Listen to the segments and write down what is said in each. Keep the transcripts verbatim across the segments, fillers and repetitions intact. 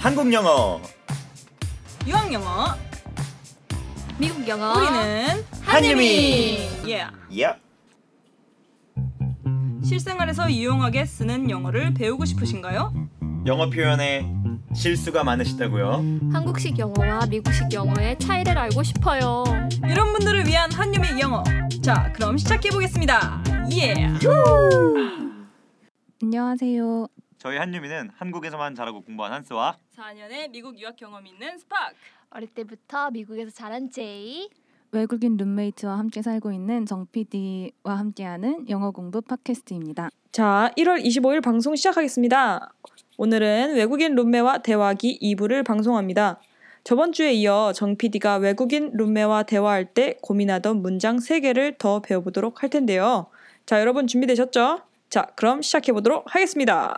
한국 영어, 유학 영어, 미국 영어. 우리는 한유미. 예. 야. 실생활에서 유용하게 쓰는 영어를 배우고 싶으신가요? 영어 표현에 실수가 많으시다고요? 한국식 영어와 미국식 영어의 차이를 알고 싶어요. 이런 분들을 위한 한유미 영어. 자, 그럼 시작해 보겠습니다. 예. 안녕하세요. 저희 한유미는 한국에서만 자라고 공부한 한스와 사 년의 미국 유학 경험 있는 스파크. 어릴 때부터 미국에서 자란 제이. 외국인 룸메이트와 함께 살고 있는 정 피디와 함께하는 영어 공부 팟캐스트입니다. 자, 일월 이십오일 방송 시작하겠습니다. 오늘은 외국인 룸메와 대화하기 이 부를 방송합니다. 저번 주에 이어 정 피디가 외국인 룸메와 대화할 때 고민하던 문장 세 개를 더 배워보도록 할 텐데요. 자, 여러분 준비되셨죠? 자, 그럼 시작해보도록 하겠습니다.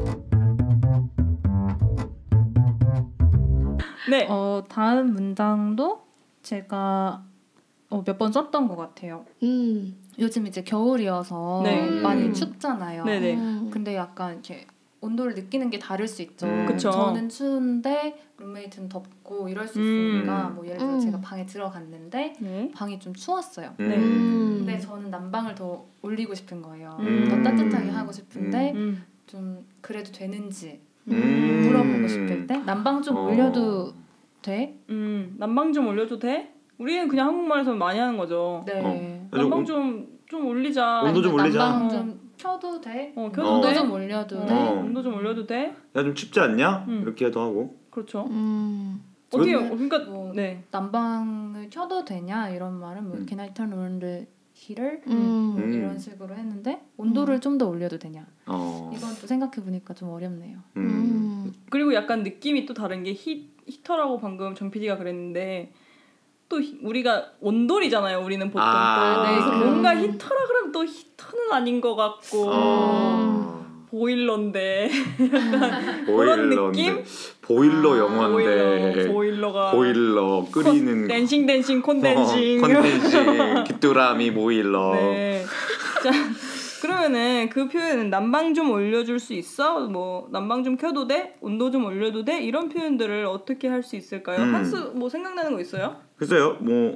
네. 어, 다음 문장도 제가 어, 몇 번 썼던 것 같아요. 음. 요즘 이제 겨울이어서 네. 많이 춥잖아요. 네네. 음. 근데 약간 이렇게 온도를 느끼는 게 다를 수 있죠. 음. 그쵸. 저는 추운데 룸메이트는 덥고 이럴 수 있으니까 음. 뭐 예를 들어 음. 제가 방에 들어갔는데 네. 방이 좀 추웠어요. 네. 음. 근데 저는 난방을 더 올리고 싶은 거예요. 음. 더 따뜻하게 하고 싶은데 음. 좀 그래도 되는지 음. 물어보고 싶을 때 난방 좀 어. 올려도 돼? 음. 난방 좀 올려도 돼? 우리는 그냥 한국말에서 많이 하는 거죠. 네. 어. 난방 좀, 좀 올리자. 온도 좀 올리자. 난방 어. 좀 켜도 돼? 어, 켜도 어. 돼? 온도 좀 올려도 어, 돼? 온도 좀 올려도 돼? 야 좀 춥지 않냐? 음. 이렇게도 하고. 그렇죠. 음. 어떻게 저는 그러니까 뭐 네. 난방을 켜도 되냐 이런 말은 뭐 음. Can I turn on the heater? 음. 뭐 음. 이런 식으로 했는데 온도를 좀 더 올려도 되냐? 어. 이건 또 생각해 보니까 좀 어렵네요. 음. 음. 그리고 약간 느낌이 또 다른 게 히, 히터라고 방금 정 피디가 그랬는데 또 히, 우리가 온돌이잖아요. 우리는 보통 아, 또 네. 그래서 음. 뭔가 히터라 그러면 또 히터는 아닌 것 같고 어. 보일러인데 약간 그런 느낌? 보일러 아, 영어인데 보일러, 보일러가 보일러 끓이는 댄싱 댄싱 콘댄싱 어, 콘덴싱 귀뚜라미 보일러. 네. 자, 그러면은 그 표현은 난방 좀 올려줄 수 있어? 뭐 난방 좀 켜도 돼? 온도 좀 올려도 돼? 이런 표현들을 어떻게 할 수 있을까요? 음. 한수 뭐 생각나는 거 있어요? 글쎄요, 뭐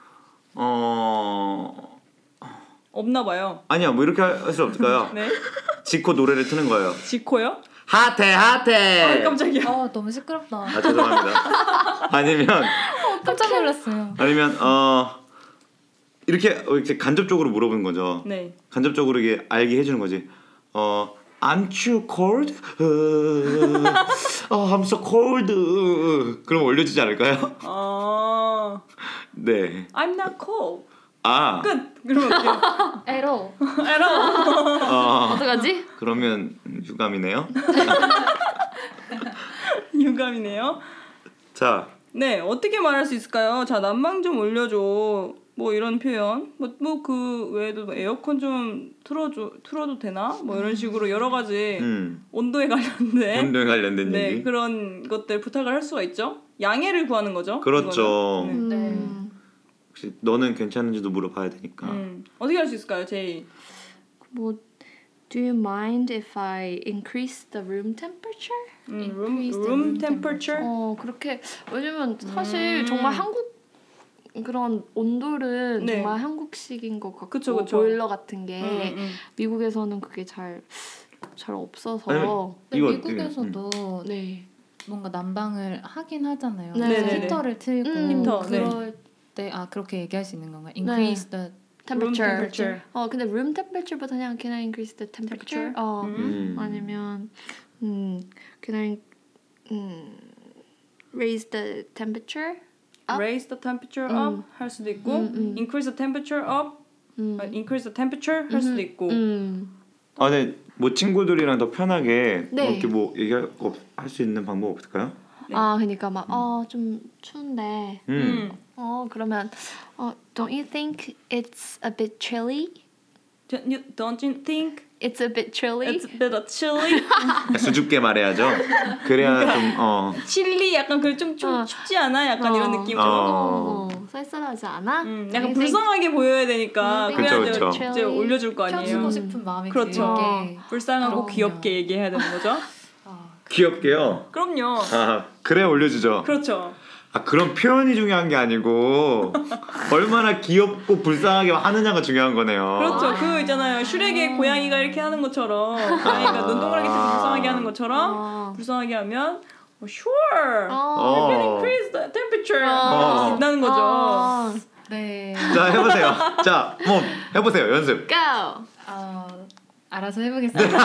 어. 없나 봐요. 아니야, 뭐 이렇게 할 수 없을까요? 네. 지코 노래를 트는 거예요. 지코요? 핫해 핫해. 아, 깜짝이야. 아 너무 시끄럽다. 아 죄송합니다. 아니면 깜짝 놀랐어요. 아니면 어 이렇게 어, 이렇게 간접적으로 물어보는 거죠. 네. 간접적으로 이게 알게 해주는 거지. 어 Aren't you cold? 어, I'm so cold. 그럼 올려주지 않을까요? 아, 네. I'm not cold. 아. 끝. 그러면 어때요? 에로. 에러. 어, 어떡하지? 그러면 유감이네요. 유감이네요. 자. 네, 어떻게 말할 수 있을까요? 자, 난방 좀 올려줘. 뭐 이런 표현. 뭐 뭐 그 외에도 에어컨 좀 틀어줘, 틀어도 되나? 뭐 이런 식으로 여러 가지 음. 온도에 관련된 운동에 관련된 네, 얘기. 그런 것들 부탁을 할 수가 있죠. 양해를 구하는 거죠. 그렇죠. 이거는. 네. 음. 혹시 너는 괜찮은지도 물어봐야 되니까. 음. 어떻게 할 수 있을까요, 제이? 뭐 Do you mind if I increase the room temperature? 음, room, Increase the room room temperature? 어 그렇게 왜냐면 사실 음. 정말 한국 그런 온돌은 네. 정말 한국식인 것 같고 그쵸, 그쵸. 보일러 같은 게 음, 음. 미국에서는 그게 잘 잘 없어서 아니면 근데 이거, 미국에서도 네. 뭔가 난방을 하긴 하잖아요. 네. 네네네. 히터를 틀고 음, 히터, 네. 그럴 때 아 그렇게 얘기할 수 있는 건가요? Increase the room temperature. temperature. 어 근데 room temperature보다 그냥 can I increase the temperature? temperature? 어 음. 아니면 음 can I 음 raise the temperature? up? Raise the temperature 음. up 할 수도 있고 음, 음. increase the temperature up, 음. 아, increase the temperature 할 수도 있고 음. 아, 네. 뭐 친구들이랑 더 편하게 네. 뭐 이렇게 뭐 얘기할 할 수 있는 방법 없을까요? 네. 아 그러니까 막 어 좀 추운데 음. 음. 어 그러면 어 don't you think it's a bit chilly? Don't you, don't you think It's a bit chilly. it's a bit chilly? 수줍게 말해야죠. 그래야 좀 어. 칠리 약간 그 좀 좀 어. 춥지 않아? 약간 어. 이런 느낌으로. 어. 어, 쌀쌀하지 않아? 음, Don't 약간 you think- 불쌍하게 보여야 되니까 음, 그래야 그쵸, 이제, 그쵸. 이제 올려줄 거 아니에요. 켜주고 음. 싶은 마음이 그렇죠. 들게. 불쌍하고 그럼요. 귀엽게 얘기해야 되는 거죠. 아, 귀엽게요. 그럼요. 아 그래 올려주죠. 그렇죠. 아 그런 표현이 중요한 게 아니고 얼마나 귀엽고 불쌍하게 하느냐가 중요한 거네요. 그렇죠. 그 있잖아요. 슈렉의 고양이가 이렇게 하는 것처럼 고양이가 눈동그랗게 뜨고 불쌍하게 하는 것처럼 아. 불쌍하게 하면 oh, sure. 어. You can increase the temperature. 어. 할수 있다는 거죠. 어. 네. 자 해보세요. 자, 뭐 해보세요 연습. Go. 어, 알아서 해보겠습니다.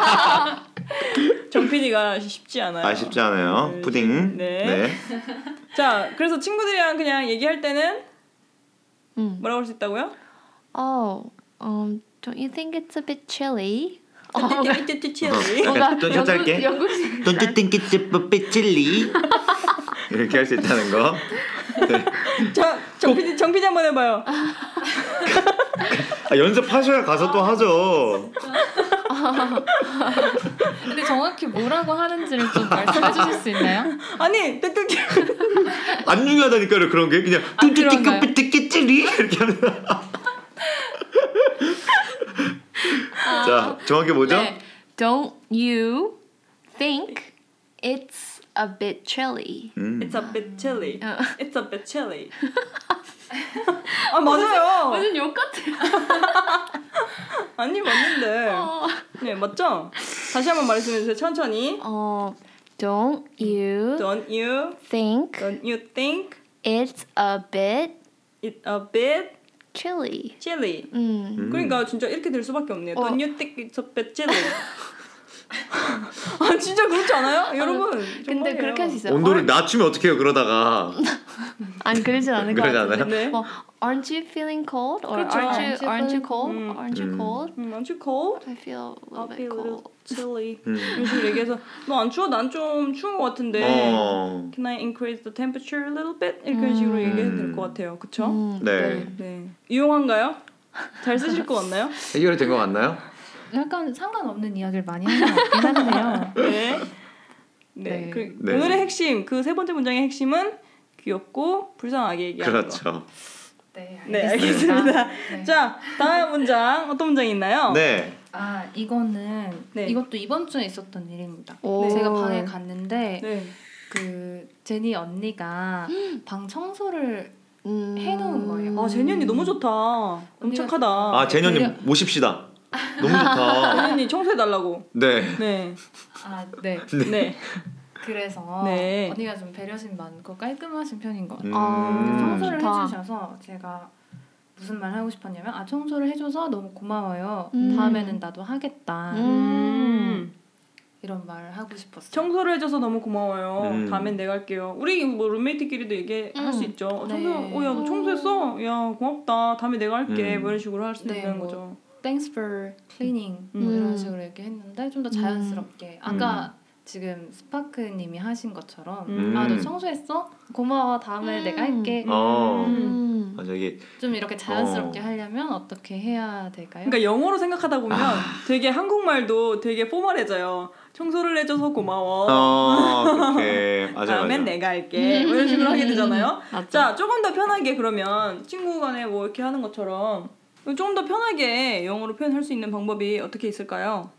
정 피디가 쉽지 않아요. 아 쉽지 않아요. 네, 푸딩. 네. 네. 자, 그래서 친구들이랑 그냥 얘기할 때는 음. 뭐라고 할 수 있다고요? Oh, um, don't you think it's a bit chilly? 찌찌찌찌찌찌찌. 약간 좀 혀짧게. 영국식. Don't you think it's a bit chilly? 이렇게 할 수 있다는 거. 네. 자, 정 피디 정 피디 한번 해봐요. 아, 연습하셔야 가서 또 하죠. 근데 정확히 뭐라고 하는지를 좀 말씀해 주실 수 있나요? 아니, 뚜뚜뚜. 안 중요하다니까요 그런 게 그냥 아, 그런가요? 뚜뚜뚜 삐뚜끼찌리 이렇게 하는. 자 정확히 뭐죠? 네. Don't you think it's a bit chilly? 음. It's a bit chilly. 어. It's a bit chilly. 아 맞아요. 무슨 욕 같아. 아니 맞는데. 어. 네 맞죠? 다시 한번 말씀해 주세요. 천천히. 어, don't you Don't you think don't you think it's a bit it a bit chilly? chilly? 음. 음. 그러니까 진짜 이렇게 될 수밖에 없네요. 어. Don't you think it's a bit chilly? 아 진짜 그렇지 않아요, 여러분? 근데 정말이에요. 그렇게 할 수 있어요. 온도를 낮추면 어떡해요 그러다가. 아니 그러진 않을 것 그러지 같은데. 않아요? 네. 뭐, aren't you feeling cold? Or 그렇죠. aren't you Aren't you aren't you feeling- cold? 음. Aren't you 음. cold? 음, aren't you cold? I feel a I little bit feel a little cold. chilly. 음. 이런 식으로 얘기해서 너 안 추워? 난 좀 추운 것 같은데. 어. Can I increase the temperature a little bit? 이렇게 식으로 얘기해도 될 것 같아요. 그쵸? 음, 네. 네. 유용한가요? 잘 쓰실 것 같나요? 해결이 된 것 같나요? 약간 상관없는 이야기를 많이 하는 것 같긴 한데요. 네. 네. 네. 그, 네. 오늘의 핵심, 그 세 번째 문장의 핵심은 귀엽고 불쌍하게 얘기하는 거. 그렇죠. 네, 네, 알겠습니다. 네. 자, 다음 문장 어떤 문장이 있나요? 네. 아 이거는 네. 이것도 이번 주에 있었던 일입니다. 오. 제가 방에 갔는데 네. 그 제니 언니가 방 청소를 음. 해놓은 거예요. 아, 제니 언니 너무 좋다. 너무 언니가- 착하다. 아 제니언니 되려- 모십시다. 너무 좋다. 제니 언니 청소해달라고. 네. 네. 아 네. 네. 그래서 네. 언니가 좀 배려심 많고 깔끔하신 편인 것 같아요. 음. 아, 청소를 좋다. 해주셔서 제가 무슨 말 하고 싶었냐면 아 청소를 해줘서 너무 고마워요. 음. 다음에는 나도 하겠다. 음. 이런 말을 하고 싶었어요. 청소를 해줘서 너무 고마워요. 음. 다음엔 내가 할게요. 우리 뭐 룸메이트끼리도 얘기할 음. 수 있죠. 어, 청소, 네. 어, 야, 너 청소했어? 야, 고맙다. 다음에 내가 할게. 음. 뭐 이런 식으로 할 수 네, 있는 뭐. 거죠. Thanks for cleaning 음. 뭐 이런 음. 식으로 얘기했는데 좀 더 자연스럽게 아까 지금 스파크님이 하신 것처럼 음. 아 너 청소했어? 고마워 다음에 음. 내가 할게. 어. 음. 맞아 이게 좀 이렇게 자연스럽게 어. 하려면 어떻게 해야 될까요? 그러니까 영어로 생각하다 보면 아. 되게 한국말도 되게 포멀해져요. 청소를 해줘서 고마워. 어 그렇게 맞아 다음엔 맞아. 내가 할게. 뭐 이런 식으로 하게 되잖아요. 맞죠. 자, 조금 더 편하게 그러면 친구 간에 뭐 이렇게 하는 것처럼 좀 더 편하게 영어로 표현할 수 있는 방법이 어떻게 있을까요?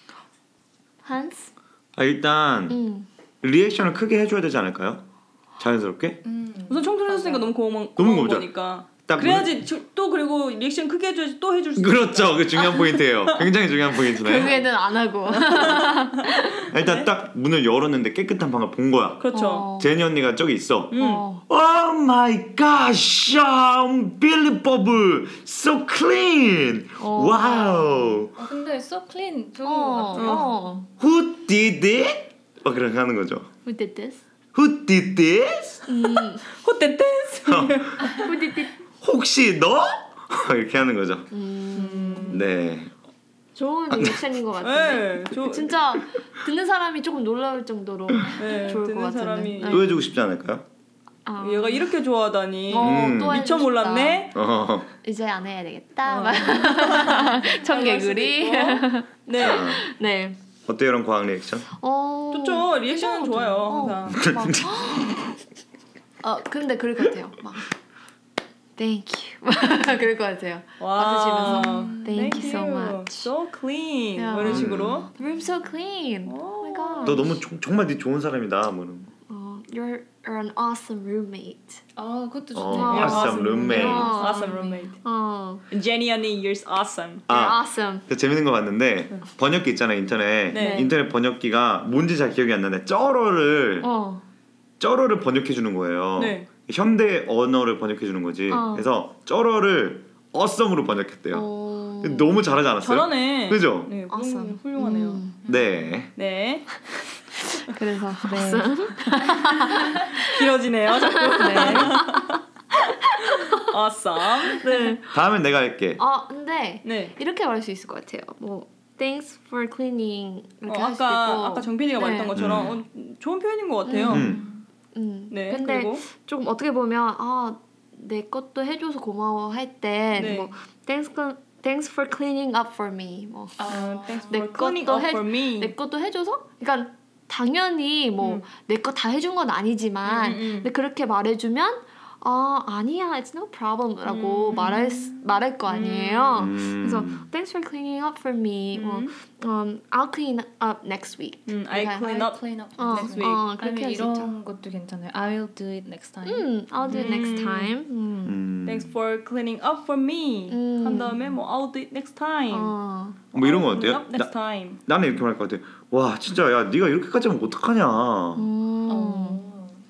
Hans? 아 일단 음. 리액션을 크게 해줘야 되지 않을까요? 자연스럽게. 음. 우선 청소를 해줬으니까 너무 고마운, 너무 고마운 고맙죠. 거니까. 딱 그래야지 저- 또 그리고 리액션 크게 해줘야지 또 해줄 수 그렇죠. 그 중요한 포인트예요. 굉장히 중요한 포인트네. 결국에는 안 하고. 일단 딱 문을 열었는데 깨끗한 방을 본 거야. 그렇죠. 어. 제니 언니가 저기 있어. 음. 어. Oh my gosh, unbelievable, so clean. 어. Wow, 어, 근데 so clean 좋은 어. 것 같아요. 어. who did it? 막 그렇게 하는 거죠. Who did this? Who did this? 음. 호떼떼스. Who did this? 혹시 너? 이렇게 하는 거죠. 음. 네. 좋은 리액션인 것 같은데. 네, 저, 진짜 듣는 사람이 조금 놀라울 정도로 네, 좋을 것 듣는 같은데. 사람이 네. 또 해주고 싶지 않을까요? 아. 얘가 이렇게 좋아하다니 어, 음. 또 미처 해주고 몰랐네. 어. 싶다. 이제 안 해야 되겠다. 어. 막. 할 수도 청개구리. 있고. 네, 자, 네. 어때요, 이런 과학 리액션? 어. 좋죠. 리액션은 괜찮은 것 좋아요, 같아요. 항상. 어, 막, 어 근데 그럴 것 같아요. 막 Thank you. 그럴 것 같아요. 받으시면서 Thank you so much. So clean. Yeah. 뭐 이런 식으로. The room's so clean. Oh my god. 너 너무 조, 정말 네 좋은 사람이다. 뭐 이런. 어, You're, you're an awesome roommate. 아 그것도 어, 좋네요. awesome roommate. 어. Awesome roommate. 어, Jenny 언니, you're awesome. You're 아, awesome. 그 재밌는 거 봤는데 번역기 있잖아요 인터넷. 네. 인터넷 번역기가 뭔지 잘 기억이 안 나는데 쩔어를 어. 쩔어를 번역해 주는 거예요. 네. 현대 언어를 번역해 주는 거지. 어. 그래서 쩔어를 어썸으로 번역했대요. 어. 너무 잘하지 않았어요? 잘하네. 그죠? 네, Awesome. 훌륭하네요. 음. 네. 네. 그래서 네. awesome. 길어지네요. 자꾸. 네. awesome. 네. 다음엔 내가 할게. 아 근데 네. 이렇게 말할 수 있을 것 같아요. 뭐 Thanks for cleaning 어, 이렇게 할 수도 아까 있고. 아까 정PD가 네. 말했던 것처럼 음. 어, 좋은 표현인 것 같아요. 음. 음. 네. 근데 그리고 조금 어떻게 보면 아 내 것도 해줘서 고마워 할 때 네. 뭐 Thanks for- Thanks for cleaning up for me. 뭐 아, thanks 내 for cleaning 것도 up 해- for me. 내 것도 해줘서 그러니까 당연히 뭐 음. 내 거 다 해준 건 아니지만 음, 음, 음. 근데 그렇게 말해주면 아 아니야 it's no problem라고 음. 말할 수- 말할 거 아니에요. 음. 그래서 Thanks for cleaning up for me. 뭐 음. um, I'll clean up next week. 음, I 그러니까 clean up clean up 어, next week. 어, 그렇게 아니면 할 수 있죠. 이런 것도 괜찮아요. I'll do it next time. 음, I'll do it next 음. time. 음. 음. Thanks for cleaning up for me. 음. 한 다음에 뭐 I'll do it next time. 어. 뭐 이런 거 I'll clean 어때요? up next 나, time. 나는 이렇게 말할 것 같아. 와 진짜 야 네가 이렇게까지 하면 어떡하냐. 음. 어.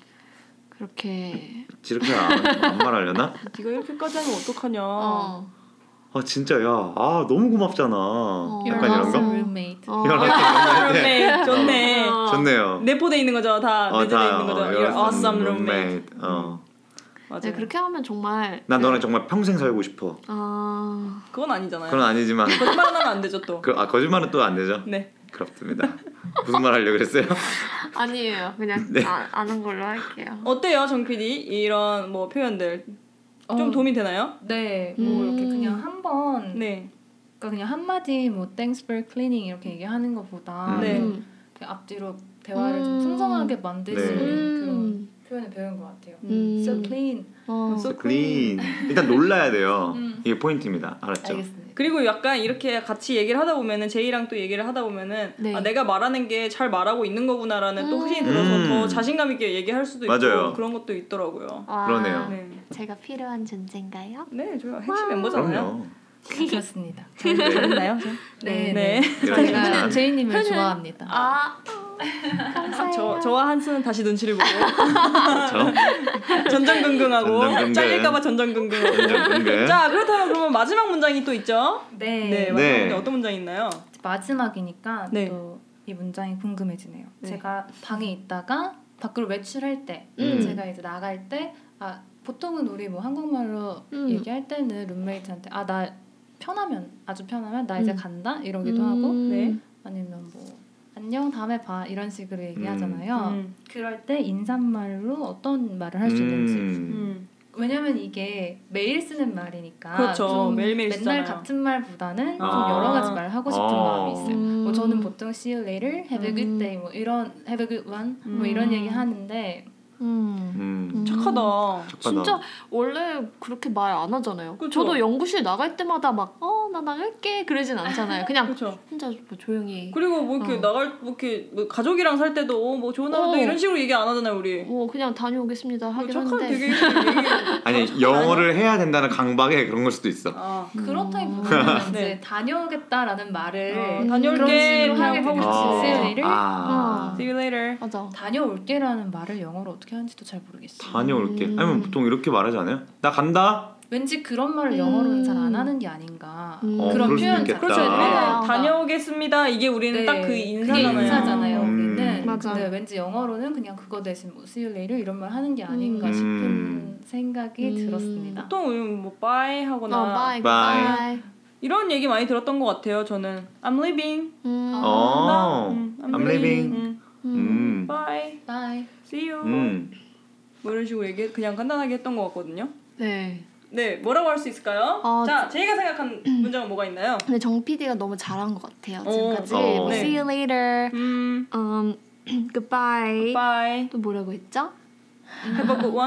그렇게. 이렇게 안, 안 말하려나? 네가 이렇게까지 하면 어떡하냐. 어. 아 진짜 야아 너무 고맙잖아. You're 약간 이런 awesome 거? roommate. 어. 이런 거 roommate 좋네. 어. 좋네요. 내포돼 있는 거죠. 다 어, 내재돼 다, 있는 거죠. 어, You're awesome roommate. 어. 맞아요. 네, 그렇게 하면 정말. 난 너랑 정말 평생 살고 싶어. 아. 그건 아니잖아요. 그건 아니지만 거짓말은 하면 안 되죠 또. 그, 아 거짓말은 또 안 되죠? 네. 그렇습니다. 무슨 말 하려고 그랬어요? 아니에요. 그냥 네. 아, 아는 걸로 할게요. 어때요, 정 피디? 이런 뭐 표현들 좀 어, 도움이 되나요? 네, 뭐 음. 이렇게 그냥 한번 네. 그러니까 그냥 한 마디 뭐 thanks for cleaning 이렇게 얘기하는 것보다 음. 네. 음. 그냥 앞뒤로 대화를 음. 좀 풍성하게 만들 수 네. 있는 음. 그런 표현을 배운 것 같아요. 음. So clean. 어. So clean. 일단 놀라야 돼요. 음. 이게 포인트입니다. 알았죠? 알겠습니다. 그리고 약간 이렇게 같이 얘기를 하다 보면은 제이랑 또 얘기를 하다 보면은 네. 아, 내가 말하는 게 잘 말하고 있는 거구나라는 또 확신이 들어서 음. 더 자신감 있게 얘기할 수도 맞아요. 있고 그런 것도 있더라고요. 와, 그러네요. 네. 제가 필요한 존재인가요? 네, 저 핵심 멤버잖아요. 그럼요. 그렇습니다. 네. 재밌나요? 네, 네. 이런 제가 칭찬. 제이님을 좋아합니다. 아, 감사해요. 저 저와 한스는 다시 눈치를 보고 그렇죠. 전전긍긍하고 전전긍긍. 잘릴까봐 전전긍긍하고. 전전긍긍. 자, 그렇다면 그러면 마지막 문장이 또 있죠? 네. 네, 마지막 네. 문장 어떤 문장이 있나요? 마지막이니까 네. 또 이 문장이 궁금해지네요. 네. 제가 방에 있다가 밖으로 외출할 때, 음. 제가 이제 나갈 때, 아 보통은 우리 뭐 한국말로 음. 얘기할 때는 룸메이트한테 아 나 편하면 아주 편하면 나 이제 음. 간다 이러기도 음. 하고 네. 아니면 뭐 안녕 다음에 봐 이런 식으로 얘기하잖아요. 음. 그럴 때 인사말로 어떤 말을 할 수 있는지. 음. 음. 왜냐면 이게 매일 쓰는 말이니까 그렇죠. 좀 매일매일 맨날 쓰잖아요. 같은 말보다는 좀 아. 여러 가지 말 하고 싶은 아. 마음이 있어요. 음. 뭐 저는 보통 see you later, have a good 음. day 뭐 이런 have a good one 뭐 음. 이런 얘기 하는데 음. 음. 착하다. 진짜 원래 그렇게 말 안 하잖아요. 그쵸? 저도 연구실 나갈 때마다 막 어 나 나갈게 그러진 않잖아요. 그냥 그렇죠. 혼자 뭐 조용히. 그리고 뭐 이렇게 어. 나갈 뭐 이렇게 뭐 가족이랑 살 때도 어, 뭐 좋은 하루 어. 돼 이런 식으로 얘기 안 하잖아요, 우리. 뭐 그냥 다녀오겠습니다 뭐 하긴 착한 하는데. 되게 얘기. 아니 영어를 해야 된다는 강박에 그런 걸 수도 있어. 아. 그렇다기보다는 이제 네. 다녀오겠다라는 말을 어, 음. 다녀올게 그런 식으로 그냥 하게 하고 되겠지. 싶지. see you later. 아. See you later. 맞아. 다녀올게라는 말을 영어로 어떻게 하는지도 잘 모르겠어요. 다녀올게. 음. 아니면 보통 이렇게 말하지 않아요? 나 간다. 왠지 그런 말을 음. 영어로는 잘 안 하는 게 아닌가. 음. 어, 그런 그럴 수도 표현 있겠다. 그렇죠. 아. 우리는 다녀오겠습니다. 이게 우리는 딱 그 인사잖아요. 그게 인사잖아요. 음. 우리는. 맞아. 근데 왠지 영어로는 그냥 그거 대신 뭐 see you later 이런 말 하는 게 아닌가 음. 싶은 생각이 음. 들었습니다. 보통 우리는 뭐 bye 하거나 어, bye, Bye. bye. 이런 얘기 많이 들었던 것 같아요. 저는 I'm leaving. 음. 어. 음, I'm leaving. 음, 음. bye. Bye. See you. 음. 뭐 이런 식으로 얘기 그냥 간단하게 했던 것 같거든요. 네. 네, 뭐라고 할 수 있을까요? 어, 자, 제가 생각한 문장은 뭐가 있나요? 근데 정 피디가 너무 잘한 것 같아요. 어. 지금까지. 어. 뭐 네. see you later. 음, Um, goodbye. bye. 또 뭐라고 했죠? Have a good one.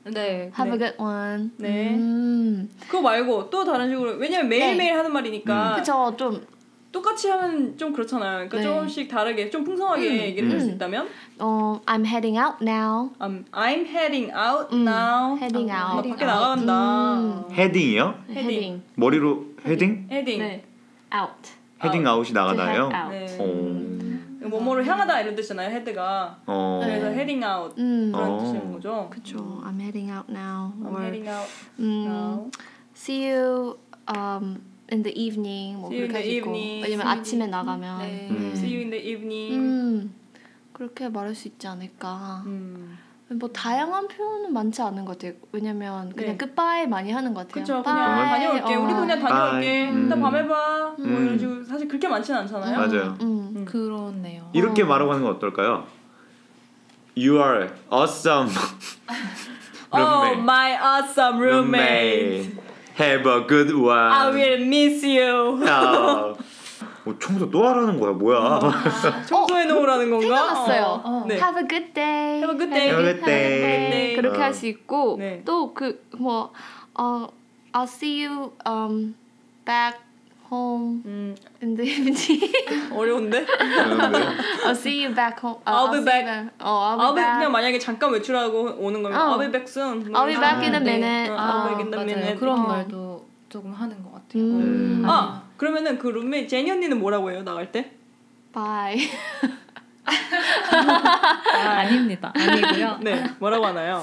네. Have a 네. good one. 네. 음. 그거 말고 또 다른 식으로 왜냐면 매일매일 하는 말이니까 그쵸, 좀 똑같이 하면 좀 그렇잖아요. 그러니까 네. 조금씩 다르게 좀 풍성하게 음, 얘기를 할 수 음. 있다면 어, I'm heading out now. um, I'm heading out 음, now. heading 나 out. 밖에 나간다. 음. 헤딩이요? heading. 머리로 헤딩? 헤딩. 네. out. 헤딩 아웃이 나가나요? To head out. 네. 오. 뭐뭐를 향하다 이런 뜻이잖아요. 헤드가. 어. 그래서 헤딩 아웃 음. 그런 어. 뜻인 거죠. 그쵸. I'm heading out now. I'm or, heading out 음, now. see you um, in the evening. 뭐 See you in 그렇게 the 하시고. evening. 왜냐면 See you 아침에 나가면. 네. 음. See you in the evening. 음. 그렇게 말할 수 있지 않을까. 음. 뭐 다양한 표현은 많지 않은 것 같아요. 왜냐면 그냥 네. 끝바이 많이 하는 것 같아요. 그쵸. 바이. 그냥 다녀올게. 어. 우리도 그냥 다녀올게. 바이. 이따 음. 밤에 봐. 뭐 음. 이런 식으로 사실 그렇게 많지는 않잖아요. 맞아요. 음. 음. 그렇네요. 이렇게 어. 말하고 하는 건 어떨까요? You are awesome Oh, roommate. my awesome roommate. Have a good one. I will miss you. 야. 뭐 청소 또 하라는 거야 뭐야? 청소해 놓으라는 건가? 생각났어요. 어, 어. 네. Have a good day. Have a good day. Have a good day. 그렇게 어. 할 수 있고 네. 또 그 뭐 어, I'll see you um, back home 음, in the evening. 어려운데? 그런데 I'll see you back home. Uh, I'll be see back. you back. 어, I'll be I'll be back. 그냥 만약에 잠깐 외출하고 오는 거면 어. I'll be back soon. I'll be back in a 네. minute. 어, 어, I'll be back in a 맞아요. minute. 그런 어. 말도 조금 하는 것 같아요. 음. 아 그러면은 그 룸메이트 제니 언니는 뭐라고 해요 나갈 때? Bye. 아닙니다. 아니고요. 네 뭐라고 하나요?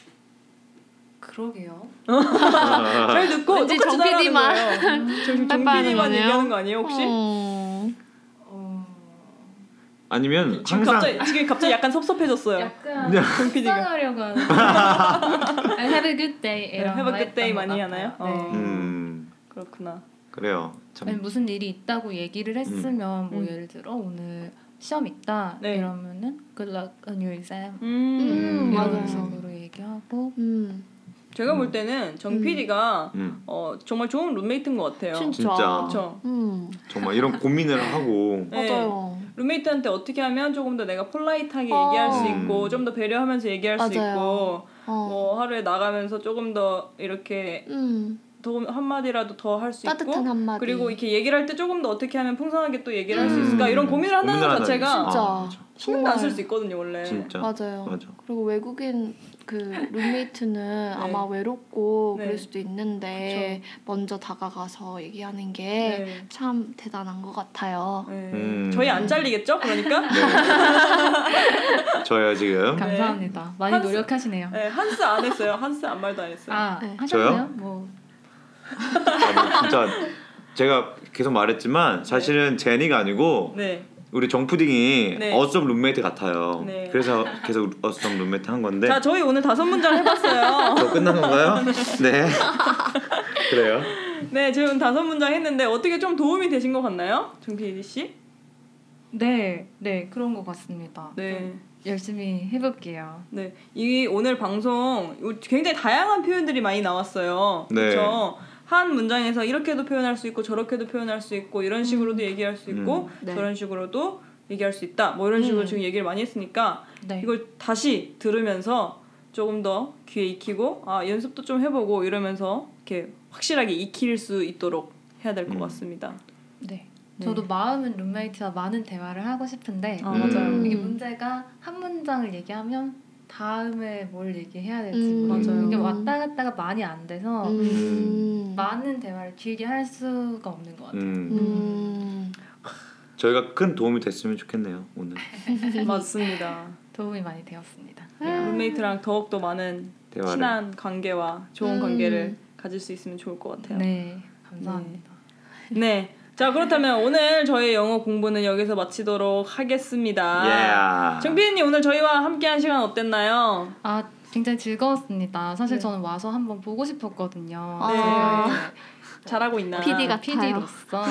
그러게요. 잘 듣고 왠지 똑같이 정 따라하는 피디만 거예요. 정 빠빠하는 PD만 거네요. 얘기하는 거 아니에요 혹시? 어. 어... 아니면 지금 항상 갑자기 지금 갑자기 약간 섭섭해졌어요. 약간 정 피디가. 속상하려고 하는. Have a good day. 이런 Have a 거 good day 했던 많이 것 하나요? 같아요. 네. 어. 음 그렇구나. 그래요. 참. 아니, 무슨 일이 있다고 얘기를 했으면 뭐 음. 예를 들어 오늘 시험 있다 네. 이러면은 Good luck on your exam 음, 음, 이런 맞아요. 식으로 얘기하고 음. 제가 볼 때는 정 피디가 음. 어, 정말 좋은 룸메이트인 것 같아요. 진짜. 진짜. 그렇죠. 음. 정말 이런 고민을 하고 네. 맞아요. 룸메이트한테 어떻게 하면 조금 더 내가 폴라이트하게 어. 얘기할 수 음. 있고 좀 더 배려하면서 얘기할 수 맞아요. 있고 어. 뭐 하루에 나가면서 조금 더 이렇게 음. 더 한마디라도 더 할 수 있고 따뜻한 한마디. 그리고 이렇게 얘기를 할 때 조금 더 어떻게 하면 풍성하게 또 얘기를 할 수 음. 있을까 이런 고민을 한다는 고민을 것 자체가 하다니. 진짜. 아, 맞아. 신경도 안 쓸 수 정말. 있거든요 원래. 진짜. 맞아요. 맞아. 그리고 외국인 그 룸메이트는 아마 외롭고 네. 그럴 수도 있는데 먼저 다가가서 얘기하는 게 참 네. 대단한 것 같아요. 네. 음. 저희 안 잘리겠죠? 그러니까 네. 저요 지금 감사합니다. 많이 한스- 노력하시네요. 네, 한스 안 했어요. 한스 아무 말도 안 했어요. 아 네. 하셨나요? 저요? 뭐 아, 뭐 진짜 제가 계속 말했지만 사실은 제니가 아니고 네. 우리 정푸딩이 네. 어썸 룸메이트 같아요. 네. 그래서 계속 어썸 룸메이트 한 건데 자 저희 오늘 다섯 문장 해봤어요. 저 끝난 건가요? 네. 그래요. 네, 저희 오늘 다섯 문장 했는데 어떻게 좀 도움이 되신 것 같나요, 정피디 씨? 네, 네 그런 것 같습니다. 네. 좀 열심히 해볼게요. 네, 이 오늘 방송 굉장히 다양한 표현들이 많이 나왔어요. 네. 그렇죠? 한 문장에서 이렇게도 표현할 수 있고 저렇게도 표현할 수 있고 이런 식으로도 얘기할 수 있고 음. 네. 저런 식으로도 얘기할 수 있다. 뭐 이런 식으로 음. 지금 얘기를 많이 했으니까 네. 이걸 다시 들으면서 조금 더 귀에 익히고 아 연습도 좀 해보고 이러면서 이렇게 확실하게 익힐 수 있도록 해야 될 것 음. 같습니다. 네. 네. 저도 마음은 룸메이트와 많은 대화를 하고 싶은데 아, 음. 맞아요. 이게 문제가 한 문장을 얘기하면 다음에 뭘 얘기해야 될지 음. 모르겠어요. 맞아요. 이게 왔다 갔다가 많이 안 돼서 음. 많은 대화를 길게 할 수가 없는 것 같아요. 음. 음. 저희가 큰 도움이 됐으면 좋겠네요 오늘. 맞습니다. 도움이 많이 되었습니다. 룸메이트랑 더욱더 많은 대화를. 친한 관계와 좋은 음. 관계를 가질 수 있으면 좋을 것 같아요. 네, 감사합니다. 네. 자 그렇다면 오늘 저희 영어 공부는 여기서 마치도록 하겠습니다. Yeah. 정피디님 오늘 저희와 함께한 시간 어땠나요? 아, 굉장히 즐거웠습니다. 사실 네. 저는 와서 한번 보고 싶었거든요. 네. 제가 이제 잘하고 있나? 피디 같아요. 피디로서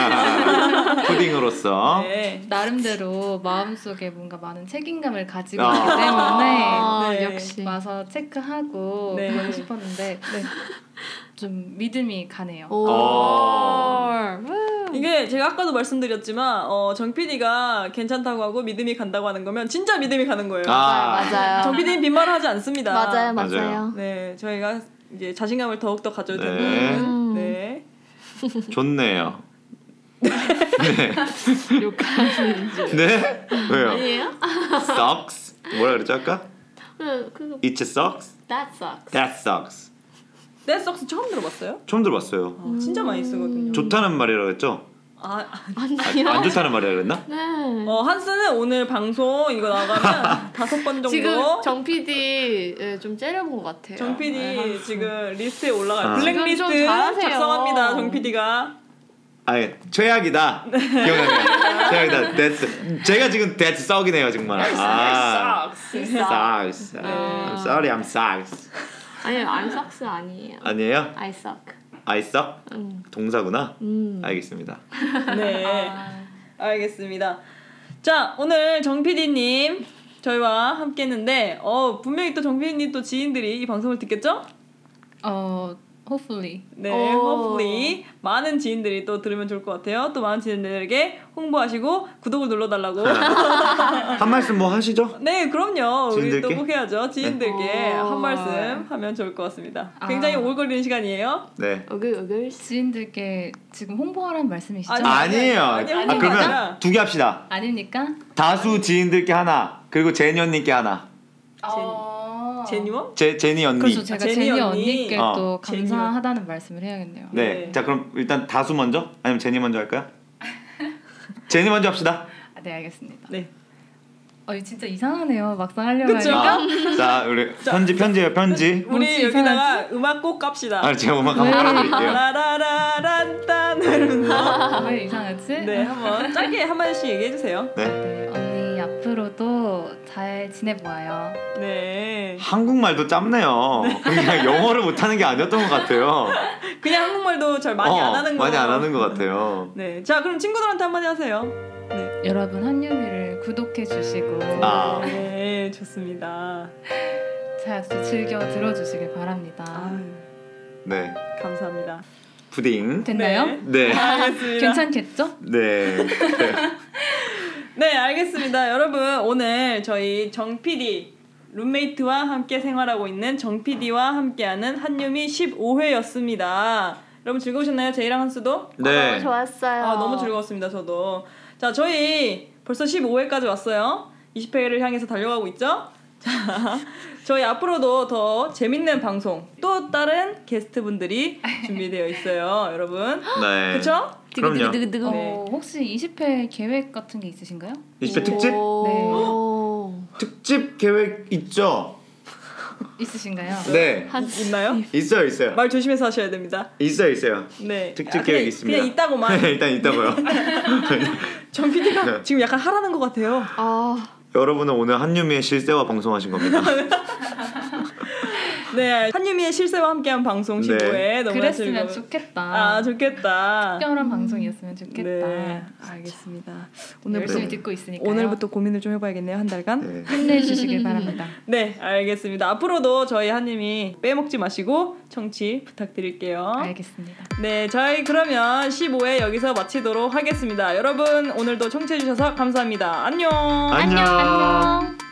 푸딩으로서. 네. 나름대로 마음속에 뭔가 많은 책임감을 가지고 아. 있기 때문에 아, 네. 역시. 와서 체크하고 네. 보고 싶었는데 좀 믿음이 가네요. 오. 어. 우. 이게 제가 아까도 말씀드렸지만 어, 정 피디가 괜찮다고 하고 믿음이 간다고 하는 거면 진짜 믿음이 가는 거예요. 아. 맞아요. 정 피디는 빈말을 하지 않습니다. 맞아요, 맞아요. 맞아요. 네, 저희가 이제 자신감을 더욱더 가져야 네. 되는. 음. 네. 좋네요. 욕하는 줄. 네? 왜요? 아니에요? Sucks? 뭐라 그랬죠 아까? 그, 그, It sucks? that sucks. That sucks. 떼썩스 처음 들어봤어요? 처음 들어봤어요. 어, 진짜 많이 쓰거든요. 좋다는 말이라고 했죠? 아, 아니요. 안 좋다는 말이라 그랬나? 네. 어, 한스는 오늘 방송 이거 나가면 다섯 번 정도 지금 정 피디 예, 좀 째려본 것 같아요. 정 피디 네, 한스. 지금 리스트에 올라가요. 아. 블랙리스트 지금 좀 잘하세요. 작성합니다. 정 피디가. 아니 최악이다. 기억나네요. 최악이다. That's 제가 지금 That's 썩이네요 정말. 아, sucks. sucks. 네. I'm sorry, I'm sucks. 아니요, I'm sucks 아니에요. 아니에요? I suck. I suck? 음. 동사구나. 음. 알겠습니다. 네. 알겠습니다. 자, 오늘 정 피디님 저희와 함께 했는데 어, 분명히 또 정 피디님 또 지인들이 이 방송을 듣겠죠? 어, hopefully. 네, 오. hopefully 많은 지인들이 또 들으면 좋을 것 같아요. 또 많은 지인들에게 홍보하시고 구독을 눌러달라고. 한 말씀 뭐 하시죠? 네, 그럼요. 우리 또 지인들께? 꼭 해야죠. 지인들께 네. 한 말씀 하면 좋을 것 같습니다. 아. 굉장히 오래 걸리는 시간이에요. 네. 어글 어글. 지인들께 지금 홍보하라는 말씀이시죠? 아니, 아니에요. 아니, 아니, 아, 아니, 그러면 아니야. 두 개 합시다. 아닙니까? 다수 지인들께 하나, 그리고 제니 언니께 하나. 어... 제니원? 제 제니 언니. 그렇죠. 제가 제니 제니, 언니. 언니께 어. 또 제니 감사하다는 말씀을 해야겠네요. 네. 네. 자, 그럼 일단 다수 먼저? 아니면 제니 먼저 할까요? 제니 먼저 합시다. 아, 네, 알겠습니다. 네. 어, 이거 진짜 이상하네요. 막상 하려고 그쵸? 하니까. 아, 자, 우리 편지 편지예요, 편지. 우리 뭐지, 여기다가 음악 꼭 깝시다. 아, 제가 음악 한번 깔아드릴게요. 라라라란딴 이러면서 왜 이상하지? 네, 한번 짧게 한 마디씩 얘기해 주세요. 네. 네, 언니 앞으로도 잘 지내보아요. 네. 한국말도 짧네요. 그냥 영어를 못하는 게 아니었던 것 같아요. 그냥 한국말도 잘 많이 어, 안 하는 거. 많이 안 하는 것 같아요. 네. 자, 그럼 친구들한테 한마디 하세요. 네. 여러분 한유미를 구독해 주시고 아. 네, 좋습니다. 잘 즐겨 들어주시길 바랍니다. 아유, 네. 감사합니다. 푸딩. 됐나요? 네. 네. 알겠습니다. 괜찮겠죠? 네. 네. 네, 알겠습니다. 여러분, 오늘 저희 정 피디 룸메이트와 함께 생활하고 있는 정 피디와 함께하는 한유미 십오 회였습니다. 여러분 즐거우셨나요? 제이랑 한수도? 네. 너무 좋았어요. 아, 너무 즐거웠습니다. 저도. 자, 저희 벌써 십오 회까지 왔어요. 이십 회를 향해서 달려가고 있죠? 자, 저희 앞으로도 더 재밌는 방송, 또 다른 게스트분들이 준비되어 있어요, 여러분. 네. 그쵸? 그럼요. 드그드그드그. 네. 어, 혹시 이십 회 계획 같은 게 있으신가요? 이십 회 특집? 오. 특집 계획 있죠? 있으신가요? 네. 한 있나요? 있어요, 있어요. 말 조심해서 하셔야 됩니다. 있어요, 있어요. 네. 특집 아, 계획 그냥, 있습니다. 그냥 있다고만. 일단 있다고요. 정 피디가 네. 지금 약간 하라는 것 같아요. 아. 여러분은 오늘 한유미의 실세와 방송하신 겁니다. 네, 한유미의 실세와 함께한 방송 십오 회 네. 너무나 그랬으면 즐거운- 좋겠다. 아, 좋겠다. 특별한 방송이었으면 좋겠다. 네, 알겠습니다. 오늘 열심히 네. 듣고 있으니까 오늘부터 고민을 좀 해봐야겠네요, 한 달간. 네. 힘내주시길 바랍니다. 네, 알겠습니다. 앞으로도 저희 한님이 빼먹지 마시고 청취 부탁드릴게요. 알겠습니다. 네, 저희 그러면 십오 회 여기서 마치도록 하겠습니다. 여러분 오늘도 청취해주셔서 감사합니다. 안녕. 안녕. 안녕.